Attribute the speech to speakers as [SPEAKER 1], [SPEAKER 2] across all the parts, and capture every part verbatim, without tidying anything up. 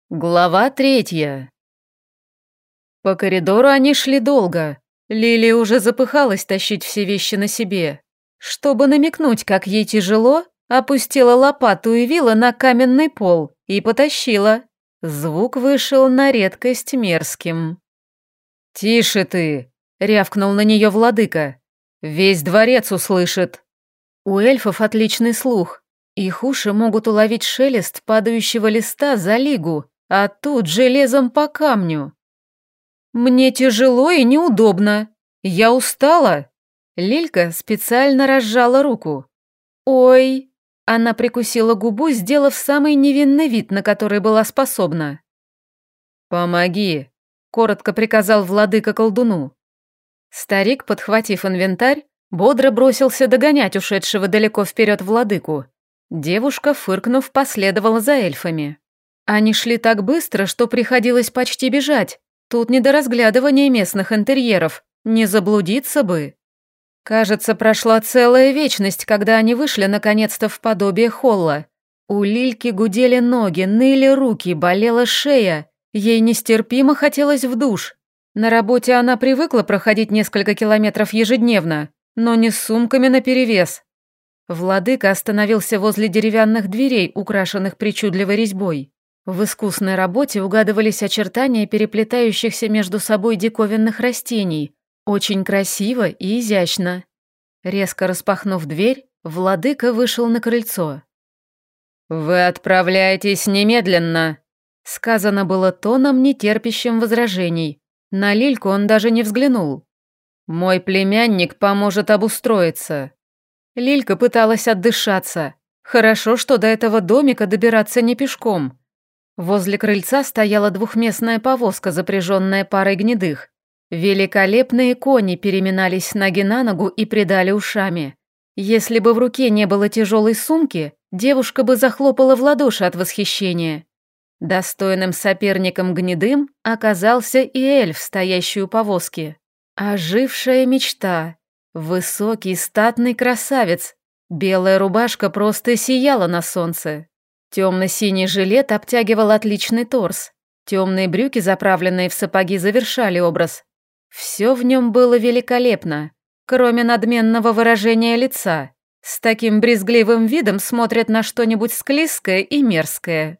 [SPEAKER 1] Глава третья. По коридору они шли долго. Лили уже запыхалась тащить все вещи на себе. Чтобы намекнуть, как ей тяжело, опустила лопату и вила на каменный пол и потащила. Звук вышел на редкость мерзким. «Тише ты!» — рявкнул на нее владыка. «Весь дворец услышит». У эльфов отличный слух. Их уши могут уловить шелест падающего листа за лигу, а тут железом по камню. «Мне тяжело и неудобно. Я устала». Лилька специально разжала руку. «Ой!» Она прикусила губу, сделав самый невинный вид, на который была способна. «Помоги», — коротко приказал владыка колдуну. Старик, подхватив инвентарь, бодро бросился догонять ушедшего далеко вперед владыку. Девушка, фыркнув, последовала за эльфами. Они шли так быстро, что приходилось почти бежать. Тут не до разглядывания местных интерьеров, не заблудиться бы. Кажется, прошла целая вечность, когда они вышли наконец-то в подобие холла. У Лильки гудели ноги, ныли руки, болела шея. Ей нестерпимо хотелось в душ. На работе она привыкла проходить несколько километров ежедневно, но не с сумками наперевес. Владыка остановился возле деревянных дверей, украшенных причудливой резьбой. В искусной работе угадывались очертания переплетающихся между собой диковинных растений. Очень красиво и изящно. Резко распахнув дверь, владыка вышел на крыльцо. «Вы отправляетесь немедленно», — сказано было тоном, нетерпящим возражений. На Лильку он даже не взглянул. «Мой племянник поможет обустроиться». Лилька пыталась отдышаться. Хорошо, что до этого домика добираться не пешком. Возле крыльца стояла двухместная повозка, запряженная парой гнедых. Великолепные кони переминались с ноги на ногу и придали ушами. Если бы в руке не было тяжелой сумки, девушка бы захлопала в ладоши от восхищения. Достойным соперником гнедым оказался и эльф, стоящий у повозки. Ожившая мечта. Высокий, статный красавец. Белая рубашка просто сияла на солнце. Темно-синий жилет обтягивал отличный торс. Темные брюки, заправленные в сапоги, завершали образ. Все в нем было великолепно, кроме надменного выражения лица. С таким брезгливым видом смотрят на что-нибудь склизкое и мерзкое.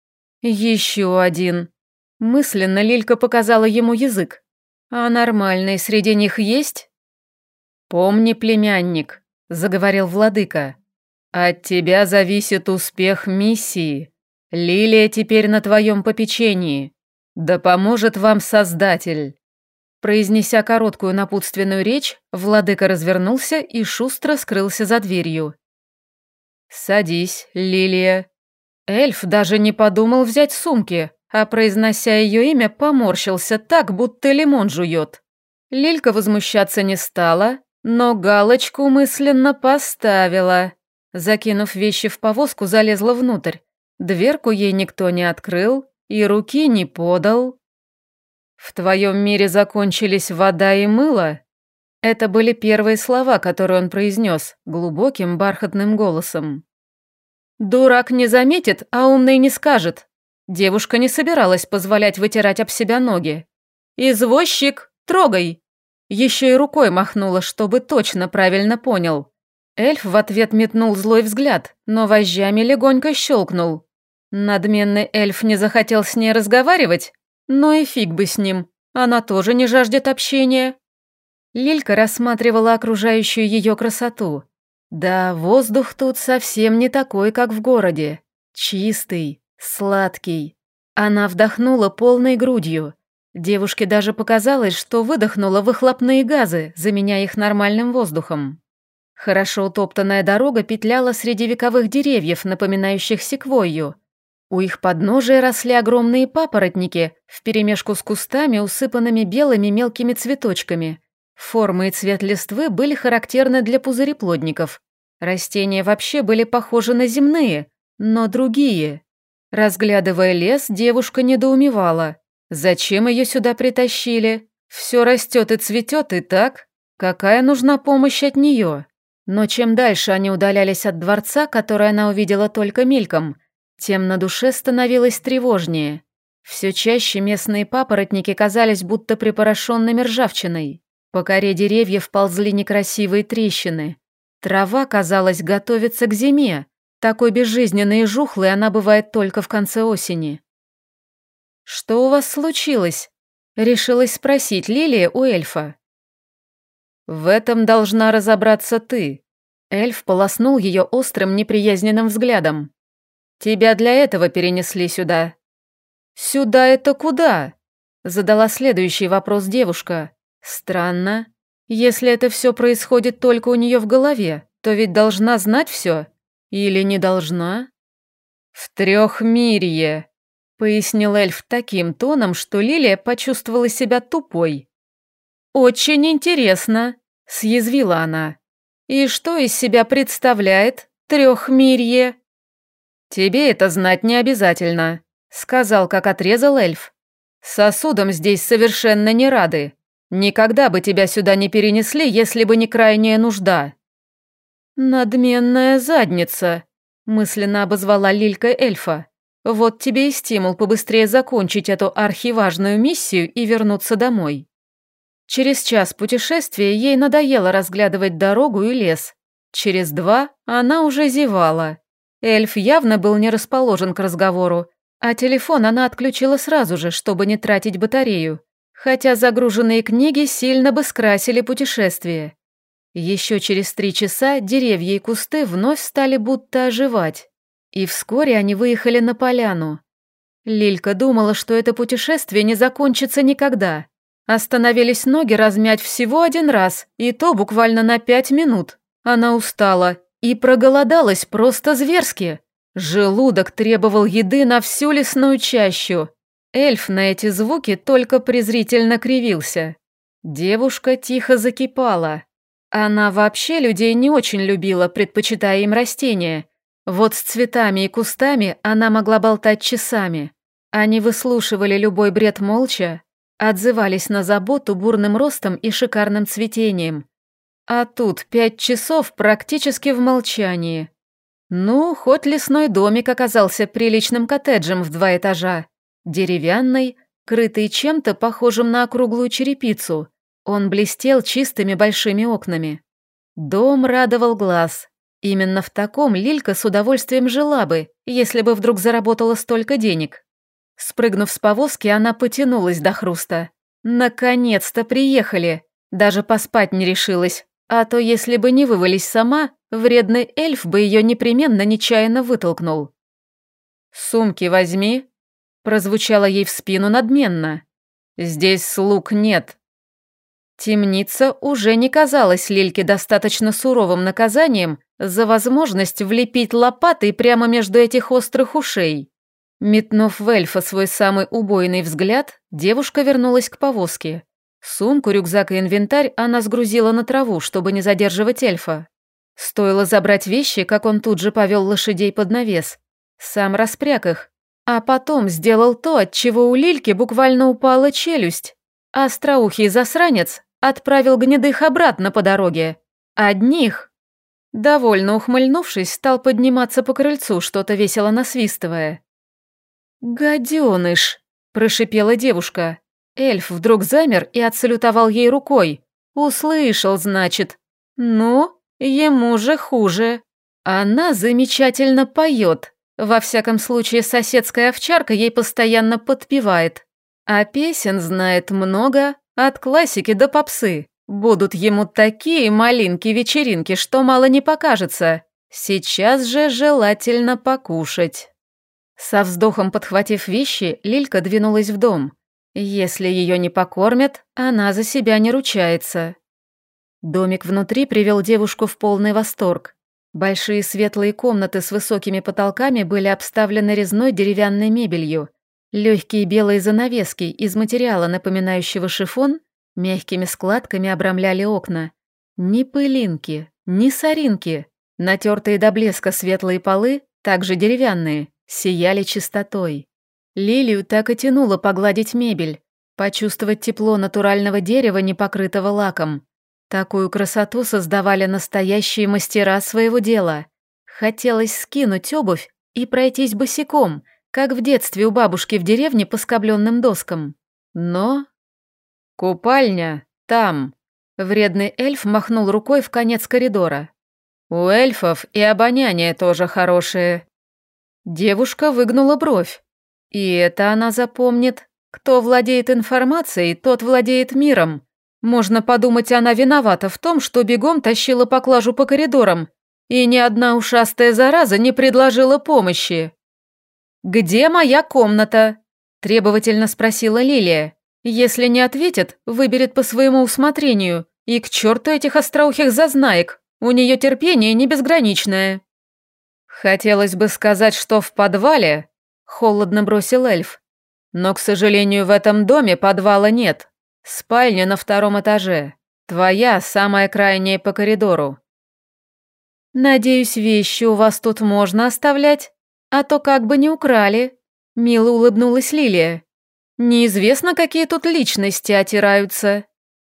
[SPEAKER 1] Еще один. Мысленно Лилька показала ему язык. А нормальные среди них есть? «Помни, племянник», — заговорил владыка. «От тебя зависит успех миссии. Лилия теперь на твоем попечении. Да поможет вам Создатель». Произнеся короткую напутственную речь, владыка развернулся и шустро скрылся за дверью. «Садись, Лилия». Эльф даже не подумал взять сумки, а, произнося ее имя, поморщился так, будто лимон жует. Лилька возмущаться не стала, но галочку мысленно поставила. Закинув вещи в повозку, залезла внутрь. Дверку ей никто не открыл и руки не подал. «В твоем мире закончились вода и мыло?» Это были первые слова, которые он произнес глубоким бархатным голосом. «Дурак не заметит, а умный не скажет». Девушка не собиралась позволять вытирать об себя ноги. «Извозчик, трогай!» Еще и рукой махнула, чтобы точно правильно понял. Эльф в ответ метнул злой взгляд, но вожжами легонько щелкнул. Надменный эльф не захотел с ней разговаривать? Ну и фиг бы с ним, она тоже не жаждет общения. Лилька рассматривала окружающую ее красоту. Да, воздух тут совсем не такой, как в городе. Чистый, сладкий. Она вдохнула полной грудью. Девушке даже показалось, что выдохнула выхлопные газы, заменяя их нормальным воздухом. Хорошо утоптанная дорога петляла среди вековых деревьев, напоминающих секвойю. У их подножия росли огромные папоротники, вперемешку с кустами, усыпанными белыми мелкими цветочками. Форма и цвет листвы были характерны для пузыреплодников. Растения вообще были похожи на земные, но другие. Разглядывая лес, девушка недоумевала. Зачем ее сюда притащили? Все растет и цветет и так. Какая нужна помощь от нее? Но чем дальше они удалялись от дворца, который она увидела только мельком, тем на душе становилось тревожнее. Все чаще местные папоротники казались будто припорошенными ржавчиной. По коре деревьев ползли некрасивые трещины. Трава, казалось, готовится к зиме. Такой безжизненной и жухлой она бывает только в конце осени. «Что у вас случилось?» — решилась спросить Лилия у эльфа. «В этом должна разобраться ты». Эльф полоснул ее острым неприязненным взглядом. «Тебя для этого перенесли сюда». «Сюда это куда?» — задала следующий вопрос девушка. «Странно. Если это все происходит только у нее в голове, то ведь должна знать все. Или не должна?» «В Трехмирье», — пояснил эльф таким тоном, что Лилия почувствовала себя тупой. «Очень интересно», — съязвила она. «И что из себя представляет Трехмирье?» «Тебе это знать не обязательно», — сказал, как отрезал эльф. «Сосудам здесь совершенно не рады. Никогда бы тебя сюда не перенесли, если бы не крайняя нужда». «Надменная задница», — мысленно обозвала Лилька эльфа. «Вот тебе и стимул побыстрее закончить эту архиважную миссию и вернуться домой». Через час путешествия ей надоело разглядывать дорогу и лес. Через два она уже зевала. Эльф явно был не расположен к разговору, а телефон она отключила сразу же, чтобы не тратить батарею, хотя загруженные книги сильно бы скрасили путешествие. Еще через три часа деревья и кусты вновь стали будто оживать, и вскоре они выехали на поляну. Лилька думала, что это путешествие не закончится никогда. Остановились ноги размять всего один раз, и то буквально на пять минут. Она устала и проголодалась просто зверски. Желудок требовал еды на всю лесную чащу. Эльф на эти звуки только презрительно кривился. Девушка тихо закипала. Она вообще людей не очень любила, предпочитая им растения. Вот с цветами и кустами она могла болтать часами. Они выслушивали любой бред молча, отзывались на заботу бурным ростом и шикарным цветением. А тут пять часов практически в молчании. Ну, хоть лесной домик оказался приличным коттеджем в два этажа. Деревянный, крытый чем-то похожим на округлую черепицу. Он блестел чистыми большими окнами. Дом радовал глаз. Именно в таком Лилька с удовольствием жила бы, если бы вдруг заработала столько денег. Спрыгнув с повозки, она потянулась до хруста. Наконец-то приехали. Даже поспать не решилась. А то, если бы не вывались сама, вредный эльф бы ее непременно нечаянно вытолкнул. «Сумки возьми», — прозвучало ей в спину надменно. «Здесь слуг нет». Темница уже не казалась Лильке достаточно суровым наказанием за возможность влепить лопатой прямо между этих острых ушей. Метнув в эльфа свой самый убойный взгляд, девушка вернулась к повозке. Сумку, рюкзак и инвентарь она сгрузила на траву, чтобы не задерживать эльфа. Стоило забрать вещи, как он тут же повел лошадей под навес. Сам распряг их. А потом сделал то, от чего у Лильки буквально упала челюсть. Остроухий засранец отправил гнедых обратно по дороге. Одних. Довольно ухмыльнувшись, стал подниматься по крыльцу, что-то весело насвистывая. «Гаденыш!» – прошипела девушка. Эльф вдруг замер и отсалютовал ей рукой. «Услышал, значит. Ну, ему же хуже. Она замечательно поет. Во всяком случае, соседская овчарка ей постоянно подпевает. А песен знает много, от классики до попсы. Будут ему такие малинки-вечеринки, что мало не покажется. Сейчас же желательно покушать». Со вздохом подхватив вещи, Лилька двинулась в дом. Если ее не покормят, она за себя не ручается. Домик внутри привел девушку в полный восторг. Большие светлые комнаты с высокими потолками были обставлены резной деревянной мебелью. Легкие белые занавески из материала, напоминающего шифон, мягкими складками обрамляли окна. Ни пылинки, ни соринки. Натертые до блеска светлые полы, также деревянные, сияли чистотой. Лилию так и тянуло погладить мебель, почувствовать тепло натурального дерева, не покрытого лаком. Такую красоту создавали настоящие мастера своего дела. Хотелось скинуть обувь и пройтись босиком, как в детстве у бабушки в деревне по скобленным доскам. Но... «Купальня там», — вредный эльф махнул рукой в конец коридора. «У эльфов и обоняние тоже хорошее». Девушка выгнула бровь. И это она запомнит. Кто владеет информацией, тот владеет миром. Можно подумать, она виновата в том, что бегом тащила поклажу по коридорам, и ни одна ушастая зараза не предложила помощи. «Где моя комната?» – требовательно спросила Лилия. Если не ответит, выберет по своему усмотрению. И к черту этих остроухих зазнаек, у нее терпение не безграничное. «Хотелось бы сказать, что в подвале», – холодно бросил эльф. «Но, к сожалению, в этом доме подвала нет. Спальня на втором этаже. Твоя, самая крайняя по коридору». «Надеюсь, вещи у вас тут можно оставлять, а то как бы не украли», – мило улыбнулась Лилия. «Неизвестно, какие тут личности отираются».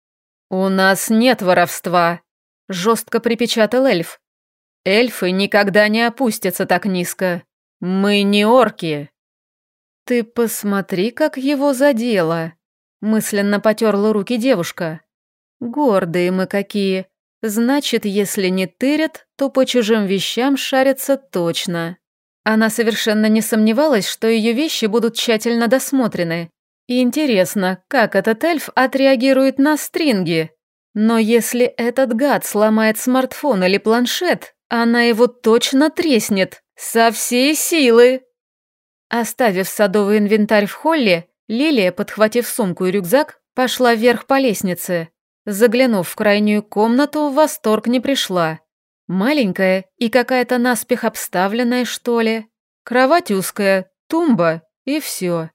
[SPEAKER 1] «У нас нет воровства», – жестко припечатал эльф. «Эльфы никогда не опустятся так низко. Мы не орки». «Ты посмотри, как его задело», – мысленно потерла руки девушка. «Гордые мы какие. Значит, если не тырят, то по чужим вещам шарятся точно». Она совершенно не сомневалась, что ее вещи будут тщательно досмотрены. И интересно, как этот эльф отреагирует на стринги. Но если этот гад сломает смартфон или планшет, она его точно треснет. Со всей силы. Оставив садовый инвентарь в холле, Лилия, подхватив сумку и рюкзак, пошла вверх по лестнице. Заглянув в крайнюю комнату, в восторг не пришла. Маленькая и какая-то наспех обставленная, что ли. Кровать узкая, тумба и все.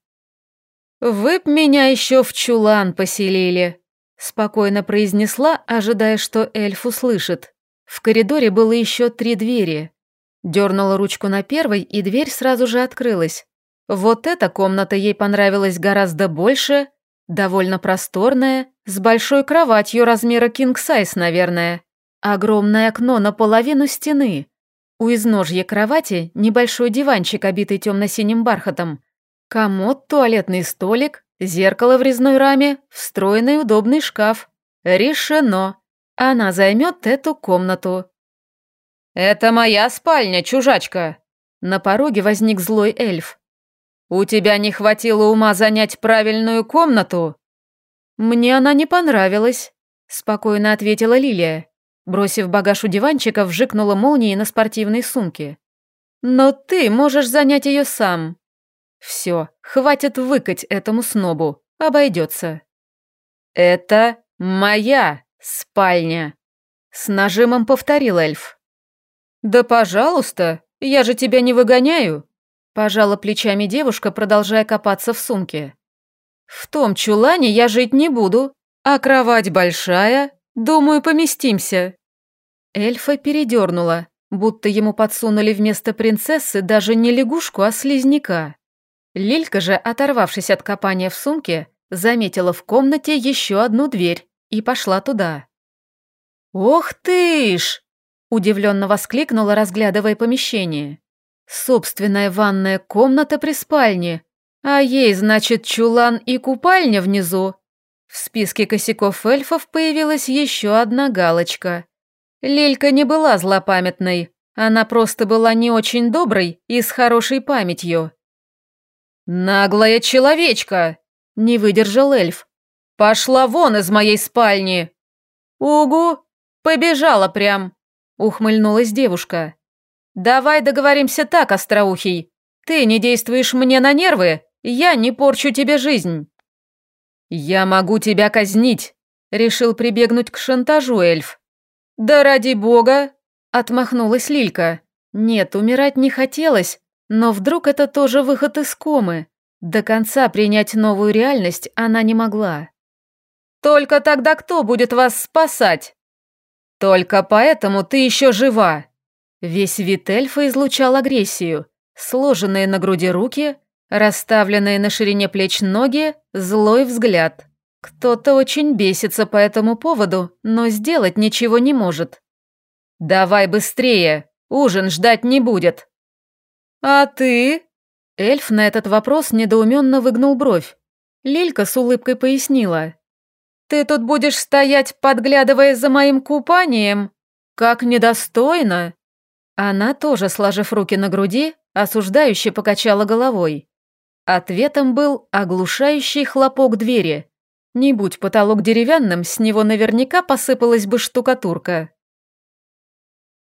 [SPEAKER 1] «Вы б меня еще в чулан поселили», – спокойно произнесла, ожидая, что эльф услышит. В коридоре было еще три двери. Дернула ручку на первой, и дверь сразу же открылась. Вот эта комната ей понравилась гораздо больше, довольно просторная, с большой кроватью размера кинг-сайз, наверное. Огромное окно наполовину стены. У изножья кровати небольшой диванчик, обитый темно-синим бархатом. Комод, туалетный столик, зеркало в резной раме, встроенный удобный шкаф. Решено. Она займет эту комнату. «Это моя спальня, чужачка!» На пороге возник злой эльф. «У тебя не хватило ума занять правильную комнату?» «Мне она не понравилась», – спокойно ответила Лилия. Бросив багаж у диванчика, вжикнула молнией на спортивной сумке. «Но ты можешь занять ее сам». «Все, хватит выкать этому снобу, обойдется». «Это моя спальня», – с нажимом повторил эльф. «Да пожалуйста, я же тебя не выгоняю», – пожала плечами девушка, продолжая копаться в сумке. «В том чулане я жить не буду, а кровать большая, думаю, поместимся». Эльфа передернула, будто ему подсунули вместо принцессы даже не лягушку, а слизняка. Лилька же, оторвавшись от копания в сумке, заметила в комнате еще одну дверь и пошла туда. «Ох ты ж!» – удивленно воскликнула, разглядывая помещение. «Собственная ванная комната при спальне, а ей, значит, чулан и купальня внизу». В списке косяков эльфов появилась еще одна галочка. Лилька не была злопамятной, она просто была не очень доброй и с хорошей памятью. «Наглая человечка!» – не выдержал эльф. «Пошла вон из моей спальни!» «Угу, побежала прям!» – ухмыльнулась девушка. «Давай договоримся так, остроухий. Ты не действуешь мне на нервы, я не порчу тебе жизнь». «Я могу тебя казнить», – решил прибегнуть к шантажу эльф. «Да ради бога!» – отмахнулась Лилька. Нет, умирать не хотелось, но вдруг это тоже выход из комы. До конца принять новую реальность она не могла. «Только тогда кто будет вас спасать?» «Только поэтому ты еще жива!» Весь вид эльфа излучал агрессию. Сложенные на груди руки, расставленные на ширине плеч ноги, злой взгляд. Кто-то очень бесится по этому поводу, но сделать ничего не может. «Давай быстрее, ужин ждать не будет». «А ты?» Эльф на этот вопрос недоуменно выгнул бровь. Лилька с улыбкой пояснила. «Ты тут будешь стоять, подглядывая за моим купанием? Как недостойно!» Она тоже, сложив руки на груди, осуждающе покачала головой. Ответом был оглушающий хлопок двери. Не будь потолок деревянным, с него наверняка посыпалась бы штукатурка.